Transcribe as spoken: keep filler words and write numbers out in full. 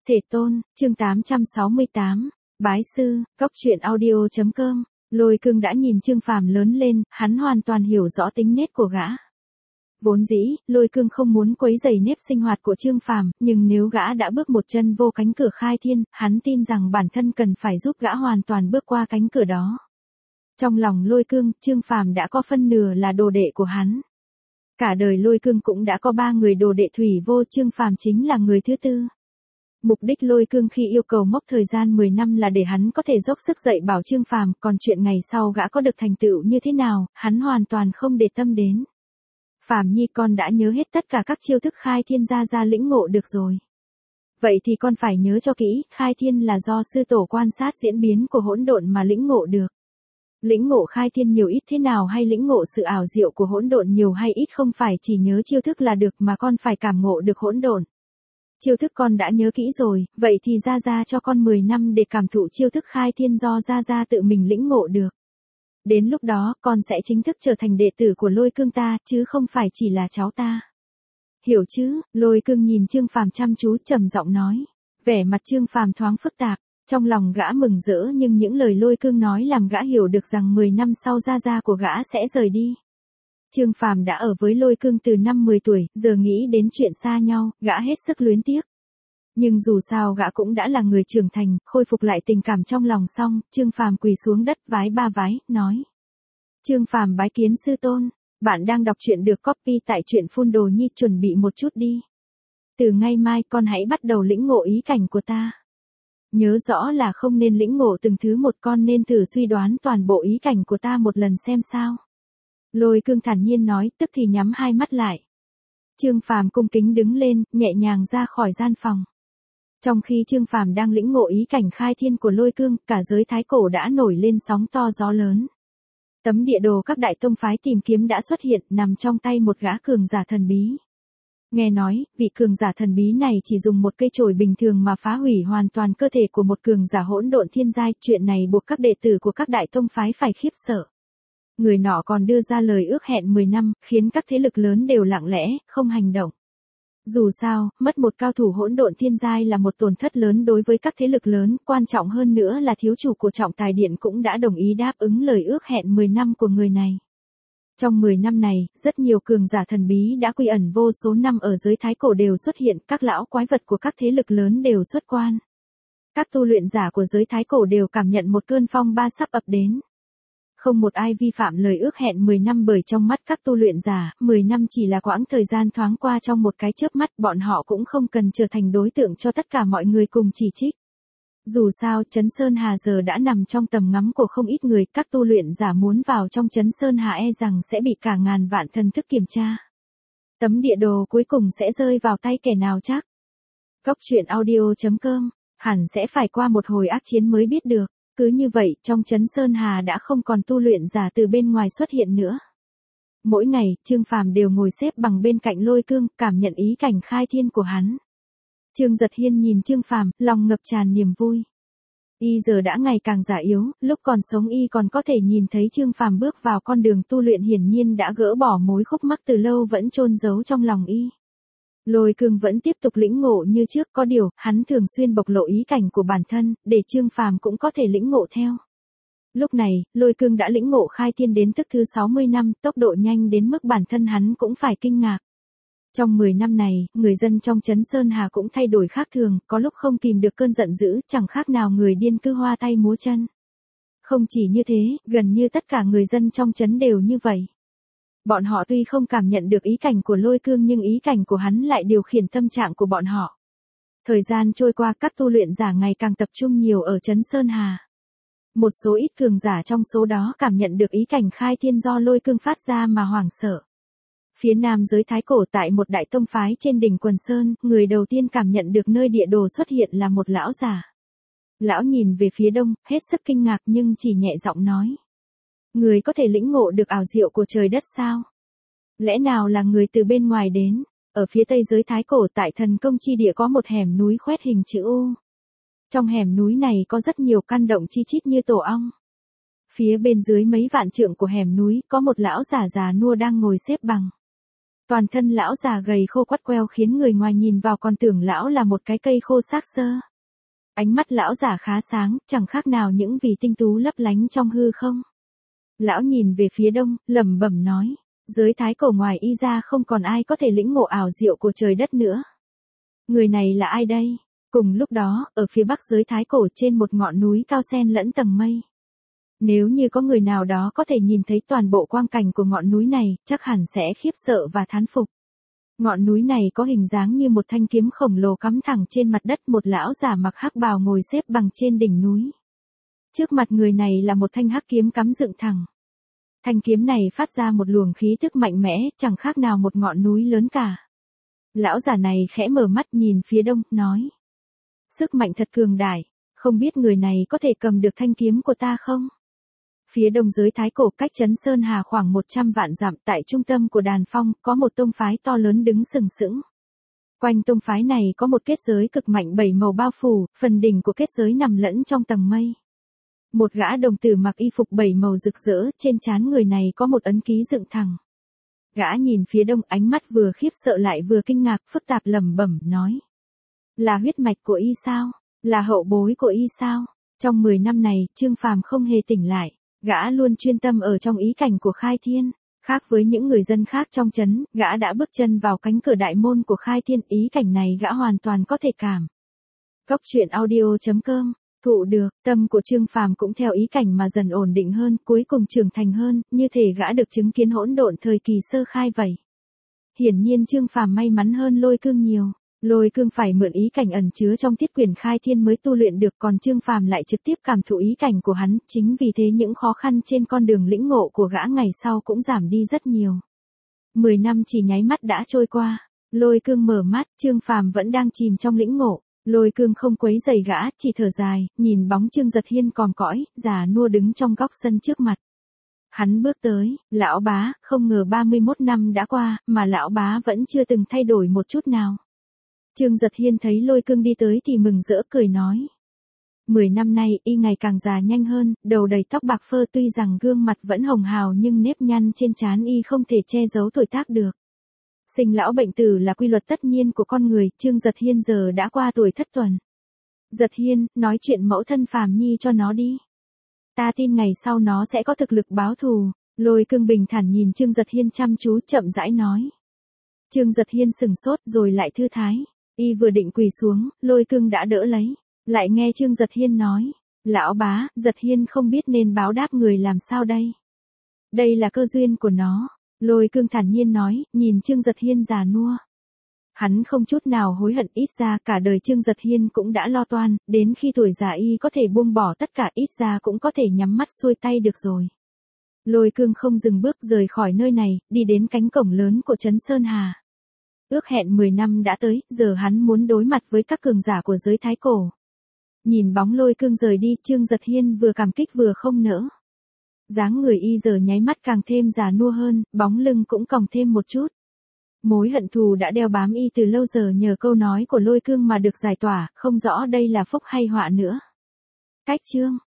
Thể tôn, chương tám trăm sáu mươi tám, Bái sư, Cốc truyện audio.com, Lôi Cương đã nhìn Trương Phàm lớn lên, hắn hoàn toàn hiểu rõ tính nết của gã. Vốn dĩ, Lôi Cương không muốn quấy rầy nếp sinh hoạt của Trương Phàm, nhưng nếu gã đã bước một chân vô cánh cửa khai thiên, hắn tin rằng bản thân cần phải giúp gã hoàn toàn bước qua cánh cửa đó. Trong lòng Lôi Cương, Trương Phàm đã có phân nửa là đồ đệ của hắn. Cả đời Lôi Cương cũng đã có ba người đồ đệ thủy vô, Trương Phàm chính là người thứ tư. Mục đích Lôi Cương khi yêu cầu mốc thời gian mười năm là để hắn có thể dốc sức dạy bảo Trương Phàm, còn chuyện ngày sau gã có được thành tựu như thế nào, hắn hoàn toàn không để tâm đến. Phàm nhi, con đã nhớ hết tất cả các chiêu thức khai thiên gia gia lĩnh ngộ được rồi. Vậy thì con phải nhớ cho kỹ, khai thiên là do sư tổ quan sát diễn biến của hỗn độn mà lĩnh ngộ được. Lĩnh ngộ khai thiên nhiều ít thế nào hay lĩnh ngộ sự ảo diệu của hỗn độn nhiều hay ít không phải chỉ nhớ chiêu thức là được mà con phải cảm ngộ được hỗn độn. Chiêu thức con đã nhớ kỹ rồi, vậy thì gia gia cho con mười năm để cảm thụ chiêu thức khai thiên do gia gia tự mình lĩnh ngộ được. Đến lúc đó, con sẽ chính thức trở thành đệ tử của Lôi Cương ta, chứ không phải chỉ là cháu ta. Hiểu chứ? Lôi Cương nhìn Trương Phàm chăm chú trầm giọng nói. Vẻ mặt Trương Phàm thoáng phức tạp, trong lòng gã mừng rỡ nhưng những lời Lôi Cương nói làm gã hiểu được rằng mười năm sau gia gia của gã sẽ rời đi. Trương Phàm đã ở với Lôi Cương từ năm mười tuổi, giờ nghĩ đến chuyện xa nhau, gã hết sức luyến tiếc. Nhưng dù sao gã cũng đã là người trưởng thành, khôi phục lại tình cảm trong lòng xong, Trương Phàm quỳ xuống đất vái ba vái, nói. Trương Phàm bái kiến sư tôn, bạn đang đọc truyện được copy tại truyện Phun Đồ Nhi, chuẩn bị một chút đi. Từ ngày mai con hãy bắt đầu lĩnh ngộ ý cảnh của ta. Nhớ rõ là không nên lĩnh ngộ từng thứ một, con nên thử suy đoán toàn bộ ý cảnh của ta một lần xem sao. Lôi Cương thản nhiên nói, tức thì nhắm hai mắt lại. Trương Phàm cung kính đứng lên, nhẹ nhàng ra khỏi gian phòng. Trong khi Trương Phàm đang lĩnh ngộ ý cảnh khai thiên của Lôi Cương, cả giới Thái Cổ đã nổi lên sóng to gió lớn. Tấm địa đồ các đại tông phái tìm kiếm đã xuất hiện, nằm trong tay một gã cường giả thần bí. Nghe nói, vị cường giả thần bí này chỉ dùng một cây chổi bình thường mà phá hủy hoàn toàn cơ thể của một cường giả hỗn độn thiên giai, chuyện này buộc các đệ tử của các đại tông phái phải khiếp sợ. Người nọ còn đưa ra lời ước hẹn mười năm, khiến các thế lực lớn đều lặng lẽ, không hành động. Dù sao, mất một cao thủ hỗn độn thiên giai là một tổn thất lớn đối với các thế lực lớn, quan trọng hơn nữa là thiếu chủ của Trọng Tài Điện cũng đã đồng ý đáp ứng lời ước hẹn mười năm của người này. Trong mười năm này, rất nhiều cường giả thần bí đã quy ẩn vô số năm ở giới Thái Cổ đều xuất hiện, các lão quái vật của các thế lực lớn đều xuất quan. Các tu luyện giả của giới Thái Cổ đều cảm nhận một cơn phong ba sắp ập đến. Không một ai vi phạm lời ước hẹn mười năm, bởi trong mắt các tu luyện giả, mười năm chỉ là quãng thời gian thoáng qua trong một cái chớp mắt, bọn họ cũng không cần trở thành đối tượng cho tất cả mọi người cùng chỉ trích. Dù sao, Trấn Sơn Hà giờ đã nằm trong tầm ngắm của không ít người, các tu luyện giả muốn vào trong Trấn Sơn Hà e rằng sẽ bị cả ngàn vạn thần thức kiểm tra. Tấm địa đồ cuối cùng sẽ rơi vào tay kẻ nào chắc? Cốc truyện audio.com, hẳn sẽ phải qua một hồi ác chiến mới biết được. Cứ như vậy, trong Trấn Sơn Hà đã không còn tu luyện giả từ bên ngoài xuất hiện nữa. Mỗi ngày, Trương Phàm đều ngồi xếp bằng bên cạnh Lôi Cương, cảm nhận ý cảnh khai thiên của hắn. Trương Giật Hiên nhìn Trương Phàm, lòng ngập tràn niềm vui. Y giờ đã ngày càng già yếu, lúc còn sống y còn có thể nhìn thấy Trương Phàm bước vào con đường tu luyện, hiển nhiên đã gỡ bỏ mối khúc mắc từ lâu vẫn chôn giấu trong lòng y. Lôi Cương vẫn tiếp tục lĩnh ngộ như trước, có điều, hắn thường xuyên bộc lộ ý cảnh của bản thân, để Trương Phàm cũng có thể lĩnh ngộ theo. Lúc này, Lôi Cương đã lĩnh ngộ khai thiên đến tức thứ sáu mươi năm, tốc độ nhanh đến mức bản thân hắn cũng phải kinh ngạc. Trong mười năm này, người dân trong Trấn Sơn Hà cũng thay đổi khác thường, có lúc không kìm được cơn giận dữ, chẳng khác nào người điên cứ hoa tay múa chân. Không chỉ như thế, gần như tất cả người dân trong trấn đều như vậy. Bọn họ tuy không cảm nhận được ý cảnh của Lôi Cương nhưng ý cảnh của hắn lại điều khiển tâm trạng của bọn họ. Thời gian trôi qua, các tu luyện giả ngày càng tập trung nhiều ở Trấn Sơn Hà. Một số ít cường giả trong số đó cảm nhận được ý cảnh khai thiên do Lôi Cương phát ra mà hoảng sợ. Phía nam giới Thái Cổ, tại một đại tông phái trên đỉnh Quần Sơn, người đầu tiên cảm nhận được nơi địa đồ xuất hiện là một lão già. Lão nhìn về phía đông, hết sức kinh ngạc nhưng chỉ nhẹ giọng nói. Người có thể lĩnh ngộ được ảo diệu của trời đất sao? Lẽ nào là người từ bên ngoài đến? Ở phía tây giới Thái Cổ, tại Thần Công chi địa có một hẻm núi khoét hình chữ U. Trong hẻm núi này có rất nhiều căn động chi chít như tổ ong. Phía bên dưới mấy vạn trượng của hẻm núi, có một lão già già nua đang ngồi xếp bằng. Toàn thân lão già gầy khô quắt queo khiến người ngoài nhìn vào còn tưởng lão là một cái cây khô xác xơ. Ánh mắt lão già khá sáng, chẳng khác nào những vì tinh tú lấp lánh trong hư không. Lão nhìn về phía đông, lẩm bẩm nói, giới thái cổ ngoài y ra không còn ai có thể lĩnh ngộ ảo diệu của trời đất nữa. Người này là ai đây? Cùng lúc đó, ở phía bắc giới thái cổ trên một ngọn núi cao xen lẫn tầng mây. Nếu như có người nào đó có thể nhìn thấy toàn bộ quang cảnh của ngọn núi này, chắc hẳn sẽ khiếp sợ và thán phục. Ngọn núi này có hình dáng như một thanh kiếm khổng lồ cắm thẳng trên mặt đất, một lão già mặc hắc bào ngồi xếp bằng trên đỉnh núi. Trước mặt người này là một thanh hắc kiếm cắm dựng thẳng. Thanh kiếm này phát ra một luồng khí tức mạnh mẽ, chẳng khác nào một ngọn núi lớn cả. Lão già này khẽ mở mắt nhìn phía đông, nói. Sức mạnh thật cường đại, không biết người này có thể cầm được thanh kiếm của ta không? Phía đông giới thái cổ cách Trấn Sơn Hà khoảng một trăm vạn dặm, tại trung tâm của đàn phong, có một tông phái to lớn đứng sừng sững. Quanh tông phái này có một kết giới cực mạnh bảy màu bao phủ, phần đỉnh của kết giới nằm lẫn trong tầng mây. Một gã đồng tử mặc y phục bảy màu rực rỡ, trên trán người này có một ấn ký dựng thẳng. Gã nhìn phía đông, ánh mắt vừa khiếp sợ lại vừa kinh ngạc, phức tạp lẩm bẩm nói. Là huyết mạch của y sao? Là hậu bối của y sao? Trong mười năm này, Trương Phàm không hề tỉnh lại. Gã luôn chuyên tâm ở trong ý cảnh của Khai Thiên. Khác với những người dân khác trong trấn, gã đã bước chân vào cánh cửa đại môn của Khai Thiên, ý cảnh này gã hoàn toàn có thể cảm. Cốc truyện audio chấm com, thụ được, tâm của Trương Phàm cũng theo ý cảnh mà dần ổn định hơn, cuối cùng trưởng thành hơn, như thể gã được chứng kiến hỗn độn thời kỳ sơ khai vậy. Hiển nhiên Trương Phàm may mắn hơn Lôi Cương nhiều. Lôi Cương phải mượn ý cảnh ẩn chứa trong Thiết Quyển Khai Thiên mới tu luyện được, còn Trương Phàm lại trực tiếp cảm thụ ý cảnh của hắn, chính vì thế những khó khăn trên con đường lĩnh ngộ của gã ngày sau cũng giảm đi rất nhiều. Mười năm chỉ nháy mắt đã trôi qua, Lôi Cương mở mắt, Trương Phàm vẫn đang chìm trong lĩnh ngộ. Lôi Cương không quấy rầy gã, chỉ thở dài, nhìn bóng Trương Giật Hiên còm cõi, già nua đứng trong góc sân trước mặt. Hắn bước tới, lão bá, không ngờ ba mươi mốt năm đã qua, mà lão bá vẫn chưa từng thay đổi một chút nào. Trương Giật Hiên thấy Lôi Cương đi tới thì mừng rỡ cười nói. Mười năm nay, y ngày càng già nhanh hơn, đầu đầy tóc bạc phơ, tuy rằng gương mặt vẫn hồng hào nhưng nếp nhăn trên trán y không thể che giấu tuổi tác được. Sinh lão bệnh tử là quy luật tất nhiên của con người, Trương Giật Hiên giờ đã qua tuổi thất tuần. Giật Hiên, nói chuyện mẫu thân Phàm Nhi cho nó đi. Ta tin ngày sau nó sẽ có thực lực báo thù. Lôi Cương bình thản nhìn Trương Giật Hiên chăm chú, chậm rãi nói. Trương Giật Hiên sừng sốt rồi lại thư thái. Y vừa định quỳ xuống, Lôi Cương đã đỡ lấy. Lại nghe Trương Giật Hiên nói. Lão bá, Giật Hiên không biết nên báo đáp người làm sao đây. Đây là cơ duyên của nó. Lôi Cương thản nhiên nói, nhìn Trương Giật Hiên già nua. Hắn không chút nào hối hận, ít ra cả đời Trương Giật Hiên cũng đã lo toan, đến khi tuổi già y có thể buông bỏ tất cả, ít ra cũng có thể nhắm mắt xuôi tay được rồi. Lôi Cương không dừng bước rời khỏi nơi này, đi đến cánh cổng lớn của Trấn Sơn Hà. Ước hẹn mười năm đã tới, giờ hắn muốn đối mặt với các cường giả của giới thái cổ. Nhìn bóng Lôi Cương rời đi, Trương Giật Hiên vừa cảm kích vừa không nỡ. Dáng người y giờ nháy mắt càng thêm già nua hơn, bóng lưng cũng còng thêm một chút. Mối hận thù đã đeo bám y từ lâu giờ nhờ câu nói của Lôi Cương mà được giải tỏa, không rõ đây là phúc hay họa nữa. Cách chương